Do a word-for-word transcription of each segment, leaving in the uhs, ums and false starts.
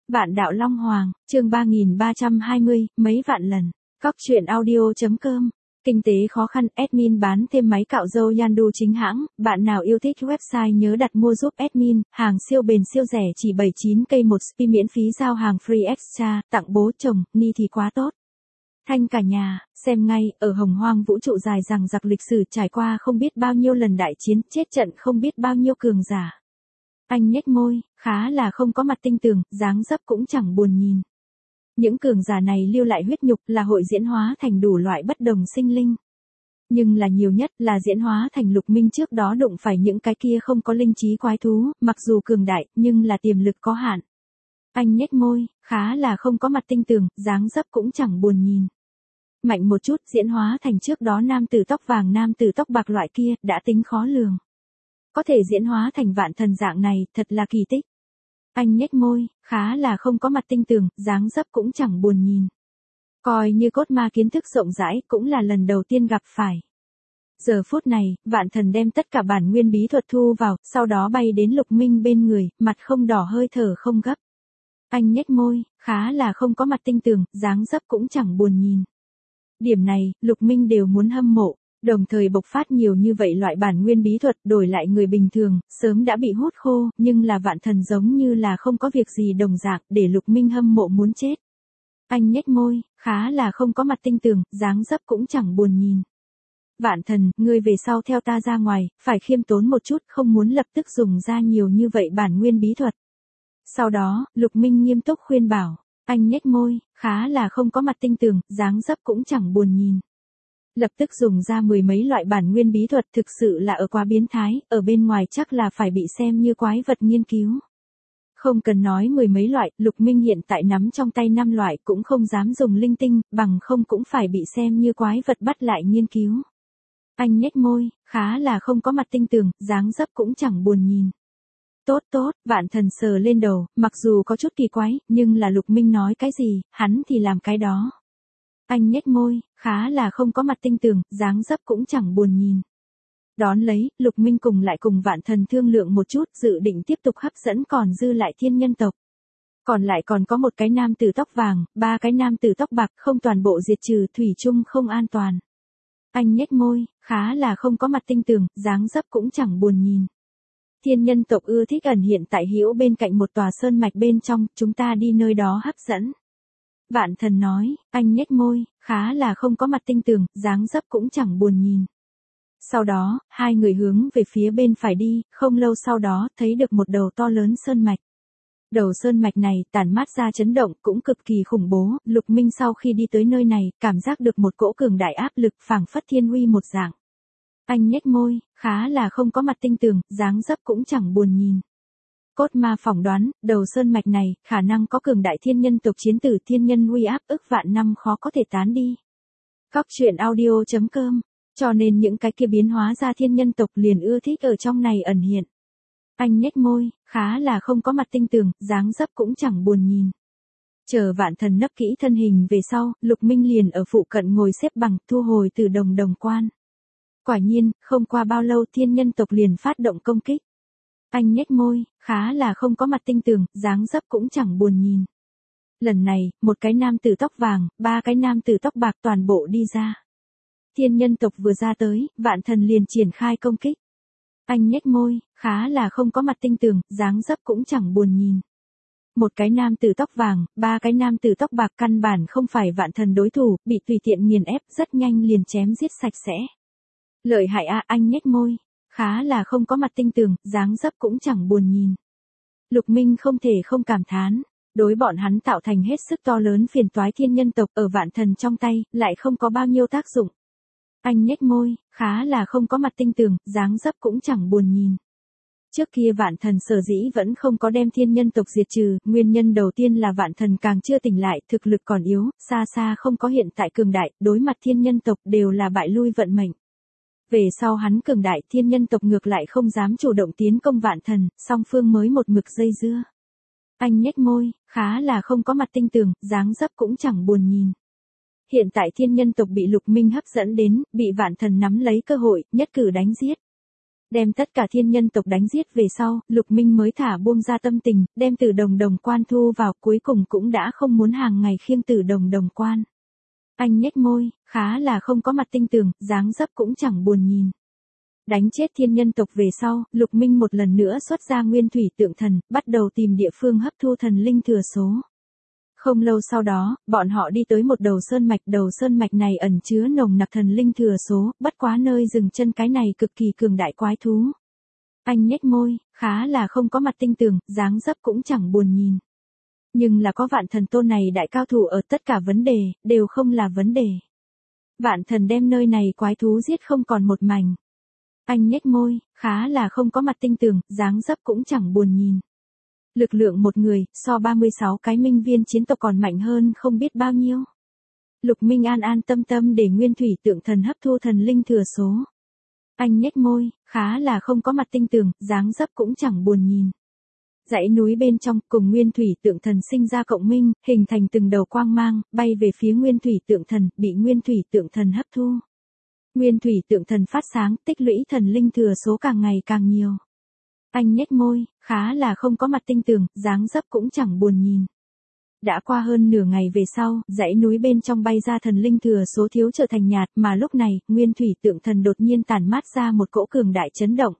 Vạn đạo Long Hoàng, chương ba nghìn ba trăm hai mươi, mấy vạn lần. Cóc truyện audio.com. Kinh tế khó khăn, admin bán thêm máy cạo râu Yandu chính hãng, bạn nào yêu thích website nhớ đặt mua giúp admin, hàng siêu bền siêu rẻ chỉ bảy mươi chín k một spi miễn phí giao hàng free extra, tặng bố chồng, ni thì quá tốt. Thanh cả nhà, xem ngay, ở hồng hoang vũ trụ dài dằng dặc lịch sử trải qua không biết bao nhiêu lần đại chiến, chết trận không biết bao nhiêu cường giả. Anh nhếch môi, khá là không có mặt tinh tường, dáng dấp cũng chẳng buồn nhìn. Những cường giả này lưu lại huyết nhục là hội diễn hóa thành đủ loại bất đồng sinh linh. Nhưng là nhiều nhất là diễn hóa thành Lục Minh trước đó đụng phải những cái kia không có linh trí quái thú, mặc dù cường đại, nhưng là tiềm lực có hạn. Anh nhếch môi, khá là không có mặt tinh tường, dáng dấp cũng chẳng buồn nhìn. Mạnh một chút diễn hóa thành trước đó nam tử tóc vàng nam tử tóc bạc loại kia, đã tính khó lường. Có thể diễn hóa thành vạn thần dạng này, thật là kỳ tích. Anh nhếch môi, khá là không có mặt tinh tường, dáng dấp cũng chẳng buồn nhìn. Coi như cốt ma kiến thức rộng rãi, cũng là lần đầu tiên gặp phải. Giờ phút này, vạn thần đem tất cả bản nguyên bí thuật thu vào, sau đó bay đến Lục Minh bên người, mặt không đỏ hơi thở không gấp. Anh nhếch môi, khá là không có mặt tinh tường, dáng dấp cũng chẳng buồn nhìn. Điểm này, Lục Minh đều muốn hâm mộ. Đồng thời bộc phát nhiều như vậy loại bản nguyên bí thuật đổi lại người bình thường, sớm đã bị hút khô, nhưng là vạn thần giống như là không có việc gì đồng dạng, để Lục Minh hâm mộ muốn chết. Anh nhếch môi, khá là không có mặt tinh tường, dáng dấp cũng chẳng buồn nhìn. Vạn thần, ngươi về sau theo ta ra ngoài, phải khiêm tốn một chút, không muốn lập tức dùng ra nhiều như vậy bản nguyên bí thuật. Sau đó, Lục Minh nghiêm túc khuyên bảo, anh nhếch môi, khá là không có mặt tinh tường, dáng dấp cũng chẳng buồn nhìn. Lập tức dùng ra mười mấy loại bản nguyên bí thuật thực sự là ở quá biến thái, ở bên ngoài chắc là phải bị xem như quái vật nghiên cứu. Không cần nói mười mấy loại, Lục Minh hiện tại nắm trong tay năm loại cũng không dám dùng linh tinh, bằng không cũng phải bị xem như quái vật bắt lại nghiên cứu. Anh nhếch môi, khá là không có mặt tinh tường, dáng dấp cũng chẳng buồn nhìn. Tốt tốt, vạn thần sờ lên đầu, mặc dù có chút kỳ quái, nhưng là Lục Minh nói cái gì, hắn thì làm cái đó. Anh nhếch môi, khá là không có mặt tinh tường, dáng dấp cũng chẳng buồn nhìn. Đón lấy, Lục Minh cùng lại cùng vạn thần thương lượng một chút, dự định tiếp tục hấp dẫn còn dư lại thiên nhân tộc. Còn lại còn có một cái nam tử tóc vàng, ba cái nam tử tóc bạc, không toàn bộ diệt trừ, thủy chung không an toàn. Anh nhếch môi, khá là không có mặt tinh tường, dáng dấp cũng chẳng buồn nhìn. Thiên nhân tộc ưa thích ẩn hiện tại hữu bên cạnh một tòa sơn mạch bên trong, chúng ta đi nơi đó hấp dẫn. Vạn thần nói, anh nhếch môi, khá là không có mặt tinh tường, dáng dấp cũng chẳng buồn nhìn. Sau đó, hai người hướng về phía bên phải đi, không lâu sau đó, thấy được một đầu to lớn sơn mạch. Đầu sơn mạch này, tản mát ra chấn động, cũng cực kỳ khủng bố, Lục Minh sau khi đi tới nơi này, cảm giác được một cỗ cường đại áp lực phảng phất thiên uy một dạng. Anh nhếch môi, khá là không có mặt tinh tường, dáng dấp cũng chẳng buồn nhìn. Cốt ma phỏng đoán, đầu sơn mạch này, khả năng có cường đại thiên nhân tộc chiến tử thiên nhân uy áp ức vạn năm khó có thể tán đi. Cóc truyện audio.com, cho nên những cái kia biến hóa ra thiên nhân tộc liền ưa thích ở trong này ẩn hiện. Anh nhếch môi, khá là không có mặt tinh tường, dáng dấp cũng chẳng buồn nhìn. Chờ vạn thần nấp kỹ thân hình về sau, Lục Minh liền ở phụ cận ngồi xếp bằng, thu hồi từ đồng đồng quan. Quả nhiên, không qua bao lâu thiên nhân tộc liền phát động công kích. Anh nhếch môi, khá là không có mặt tinh tường, dáng dấp cũng chẳng buồn nhìn. Lần này, một cái nam tử tóc vàng, ba cái nam tử tóc bạc toàn bộ đi ra. Thiên nhân tộc vừa ra tới, vạn thần liền triển khai công kích. Anh nhếch môi, khá là không có mặt tinh tường, dáng dấp cũng chẳng buồn nhìn. Một cái nam tử tóc vàng, ba cái nam tử tóc bạc căn bản không phải vạn thần đối thủ, bị tùy tiện nghiền ép rất nhanh liền chém giết sạch sẽ. Lợi hại à, anh nhếch môi. Khá là không có mặt tinh tường, dáng dấp cũng chẳng buồn nhìn. Lục Minh không thể không cảm thán, đối bọn hắn tạo thành hết sức to lớn phiền toái thiên nhân tộc ở vạn thần trong tay, lại không có bao nhiêu tác dụng. Anh nhếch môi, khá là không có mặt tinh tường, dáng dấp cũng chẳng buồn nhìn. Trước kia vạn thần sở dĩ vẫn không có đem thiên nhân tộc diệt trừ, nguyên nhân đầu tiên là vạn thần càng chưa tỉnh lại, thực lực còn yếu, xa xa không có hiện tại cường đại, đối mặt thiên nhân tộc đều là bại lui vận mệnh. Về sau hắn cường đại thiên nhân tộc ngược lại không dám chủ động tiến công vạn thần, song phương mới một mực dây dưa. Anh nhếch môi, khá là không có mặt tinh tường, dáng dấp cũng chẳng buồn nhìn. Hiện tại thiên nhân tộc bị Lục Minh hấp dẫn đến, bị vạn thần nắm lấy cơ hội, nhất cử đánh giết. Đem tất cả thiên nhân tộc đánh giết về sau, Lục Minh mới thả buông ra tâm tình, đem Tử Đồng Đồng Quan thu vào, cuối cùng cũng đã không muốn hàng ngày khiêng Tử Đồng Đồng Quan. Anh nhếch môi, khá là không có mặt tinh tường, dáng dấp cũng chẳng buồn nhìn. Đánh chết thiên nhân tộc về sau, Lục Minh một lần nữa xuất ra nguyên thủy tượng thần, bắt đầu tìm địa phương hấp thu thần linh thừa số. Không lâu sau đó, bọn họ đi tới một đầu sơn mạch, đầu sơn mạch này ẩn chứa nồng nặc thần linh thừa số, bất quá nơi dừng chân cái này cực kỳ cường đại quái thú. Anh nhếch môi, khá là không có mặt tinh tường, dáng dấp cũng chẳng buồn nhìn. Nhưng là có Vạn Thần tôn này đại cao thủ ở, tất cả vấn đề, đều không là vấn đề. Vạn Thần đem nơi này quái thú giết không còn một mảnh. Anh nhếch môi, khá là không có mặt tinh tường, dáng dấp cũng chẳng buồn nhìn. Lực lượng một người, so ba mươi sáu cái minh viên chiến tộc còn mạnh hơn không biết bao nhiêu. Lục Minh an an tâm tâm để nguyên thủy tượng thần hấp thu thần linh thừa số. Anh nhếch môi, khá là không có mặt tinh tường, dáng dấp cũng chẳng buồn nhìn. Dãy núi bên trong, cùng nguyên thủy tượng thần sinh ra cộng minh, hình thành từng đầu quang mang, bay về phía nguyên thủy tượng thần, bị nguyên thủy tượng thần hấp thu. Nguyên thủy tượng thần phát sáng, tích lũy thần linh thừa số càng ngày càng nhiều. Anh nhếch môi, khá là không có mặt tinh tường, dáng dấp cũng chẳng buồn nhìn. Đã qua hơn nửa ngày về sau, dãy núi bên trong bay ra thần linh thừa số thiếu trở thành nhạt, mà lúc này, nguyên thủy tượng thần đột nhiên tản mát ra một cỗ cường đại chấn động.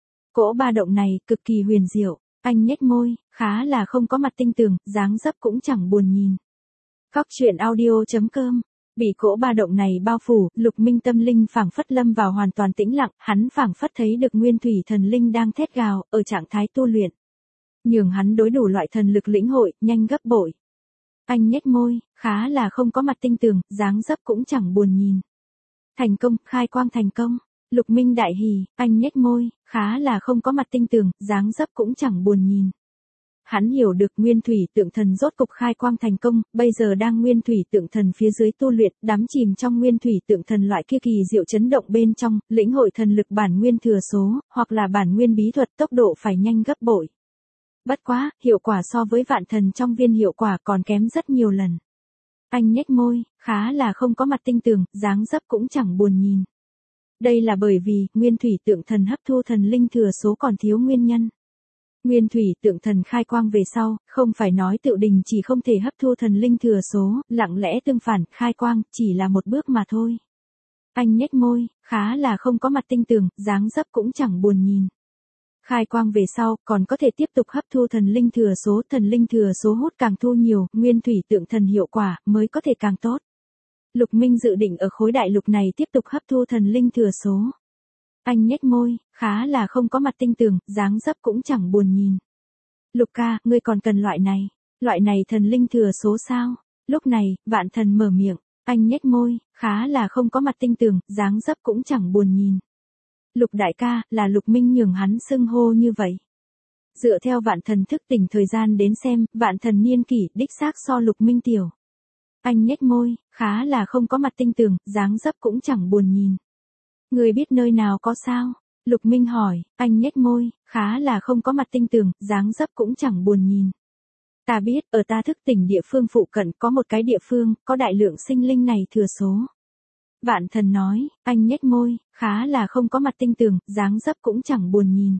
Cỗ ba động này, cực kỳ huyền diệu. Anh nhếch môi, khá là không có mặt tinh tường, dáng dấp cũng chẳng buồn nhìn. Cóc truyện audio chấm com. Bị cỗ ba động này bao phủ, Lục Minh tâm linh phảng phất lâm vào hoàn toàn tĩnh lặng, hắn phảng phất thấy được nguyên thủy thần linh đang thét gào, ở trạng thái tu luyện. Nhường hắn đối đủ loại thần lực lĩnh hội, nhanh gấp bội. Anh nhếch môi, khá là không có mặt tinh tường, dáng dấp cũng chẳng buồn nhìn. Thành công, khai quang thành công. Lục Minh đại hỉ, anh nhếch môi, khá là không có mặt tinh tường, dáng dấp cũng chẳng buồn nhìn. Hắn hiểu được nguyên thủy tượng thần rốt cục khai quang thành công, bây giờ đang nguyên thủy tượng thần phía dưới tu luyện, đắm chìm trong nguyên thủy tượng thần loại kia kỳ diệu chấn động bên trong, lĩnh hội thần lực bản nguyên thừa số, hoặc là bản nguyên bí thuật, tốc độ phải nhanh gấp bội. Bất quá, hiệu quả so với Vạn Thần trong viên hiệu quả còn kém rất nhiều lần. Anh nhếch môi, khá là không có mặt tinh tường, dáng dấp cũng chẳng buồn nhìn. Đây là bởi vì, nguyên thủy tượng thần hấp thu thần linh thừa số còn thiếu nguyên nhân. Nguyên thủy tượng thần khai quang về sau, không phải nói Tựu Đình chỉ không thể hấp thu thần linh thừa số, lặng lẽ tương phản, khai quang, chỉ là một bước mà thôi. Anh nhếch môi, khá là không có mặt tinh tường, dáng dấp cũng chẳng buồn nhìn. Khai quang về sau, còn có thể tiếp tục hấp thu thần linh thừa số, thần linh thừa số hút càng thu nhiều, nguyên thủy tượng thần hiệu quả, mới có thể càng tốt. Lục Minh dự định ở khối đại lục này tiếp tục hấp thu thần linh thừa số. Anh nhếch môi, khá là không có mặt tinh tường, dáng dấp cũng chẳng buồn nhìn. Lục ca, ngươi còn cần loại này, loại này thần linh thừa số sao? Lúc này, Vạn Thần mở miệng, anh nhếch môi, khá là không có mặt tinh tường, dáng dấp cũng chẳng buồn nhìn. Lục đại ca, là Lục Minh nhường hắn xưng hô như vậy. Dựa theo Vạn Thần thức tỉnh thời gian đến xem, Vạn Thần niên kỷ, đích xác so Lục Minh tiểu. Anh nhếch môi, khá là không có mặt tinh tường, dáng dấp cũng chẳng buồn nhìn. Người biết nơi nào có sao? Lục Minh hỏi, anh nhếch môi, khá là không có mặt tinh tường, dáng dấp cũng chẳng buồn nhìn. Ta biết, ở ta thức tỉnh địa phương phụ cận có một cái địa phương, có đại lượng sinh linh này thừa số. Vạn Thần nói, anh nhếch môi, khá là không có mặt tinh tường, dáng dấp cũng chẳng buồn nhìn.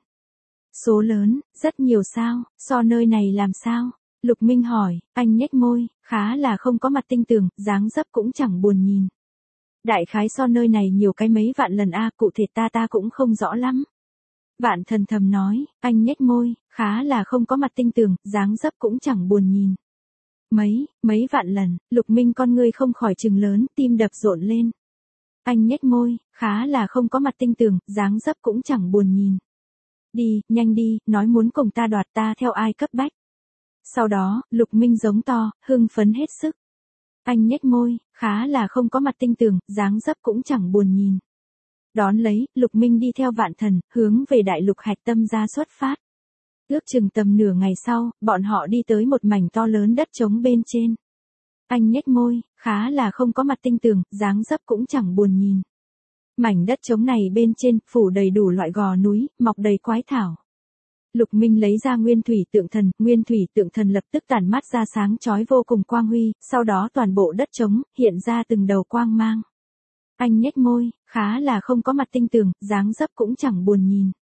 Số lớn, rất nhiều sao, so nơi này làm sao? Lục Minh hỏi, anh nhếch môi, khá là không có mặt tinh tường, dáng dấp cũng chẳng buồn nhìn. Đại khái so nơi này nhiều cái mấy vạn lần a, cụ thể ta ta cũng không rõ lắm. Vạn Thần thầm nói, anh nhếch môi, khá là không có mặt tinh tường, dáng dấp cũng chẳng buồn nhìn. Mấy, mấy vạn lần, Lục Minh con ngươi không khỏi trừng lớn, tim đập rộn lên. Anh nhếch môi, khá là không có mặt tinh tường, dáng dấp cũng chẳng buồn nhìn. Đi, nhanh đi, nói muốn cùng ta đoạt ta theo ai cấp bách. Sau đó, Lục Minh giống to, hưng phấn hết sức. Anh nhếch môi, khá là không có mặt tinh tường, dáng dấp cũng chẳng buồn nhìn. Đón lấy, Lục Minh đi theo Vạn Thần, hướng về đại lục hạch tâm ra xuất phát. Ước chừng tầm nửa ngày sau, bọn họ đi tới một mảnh to lớn đất trống bên trên. Anh nhếch môi, khá là không có mặt tinh tường, dáng dấp cũng chẳng buồn nhìn. Mảnh đất trống này bên trên, phủ đầy đủ loại gò núi, mọc đầy quái thảo. Lục Minh lấy ra nguyên thủy tượng thần, nguyên thủy tượng thần lập tức tản mát ra sáng chói vô cùng quang huy, sau đó toàn bộ đất trống, hiện ra từng đầu quang mang. Anh nhếch môi, khá là không có mặt tinh tường, dáng dấp cũng chẳng buồn nhìn.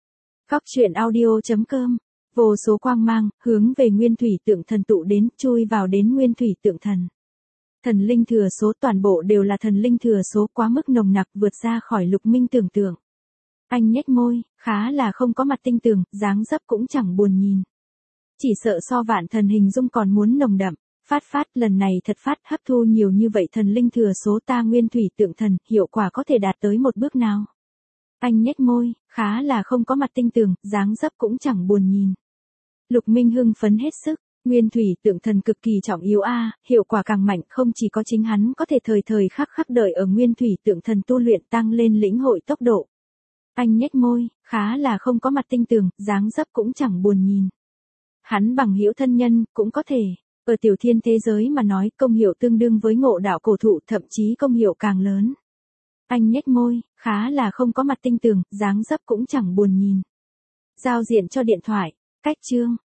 Cóc truyện audio.com. Vô số quang mang, hướng về nguyên thủy tượng thần tụ đến, chui vào đến nguyên thủy tượng thần. Thần linh thừa số toàn bộ đều là thần linh thừa số quá mức nồng nặc vượt ra khỏi Lục Minh tưởng tượng. Anh nhếch môi, khá là không có mặt tinh tường, dáng dấp cũng chẳng buồn nhìn. Chỉ sợ so vạn thần hình dung còn muốn nồng đậm. Phát phát, lần này thật phát hấp thu nhiều như vậy thần linh thừa số ta nguyên thủy tượng thần, hiệu quả có thể đạt tới một bước nào? Anh nhếch môi, khá là không có mặt tinh tường, dáng dấp cũng chẳng buồn nhìn. Lục Minh hưng phấn hết sức, nguyên thủy tượng thần cực kỳ trọng yếu a, hiệu quả càng mạnh, không chỉ có chính hắn có thể thời thời khắc khắc đợi ở nguyên thủy tượng thần tu luyện tăng lên lĩnh hội tốc độ. Anh nhếch môi, khá là không có mặt tinh tường, dáng dấp cũng chẳng buồn nhìn. Hắn bằng hữu thân nhân, cũng có thể. Ở tiểu thiên thế giới mà nói công hiệu tương đương với ngộ đạo cổ thụ, thậm chí công hiệu càng lớn. Anh nhếch môi, khá là không có mặt tinh tường, dáng dấp cũng chẳng buồn nhìn. Giao diện cho điện thoại, cách chương.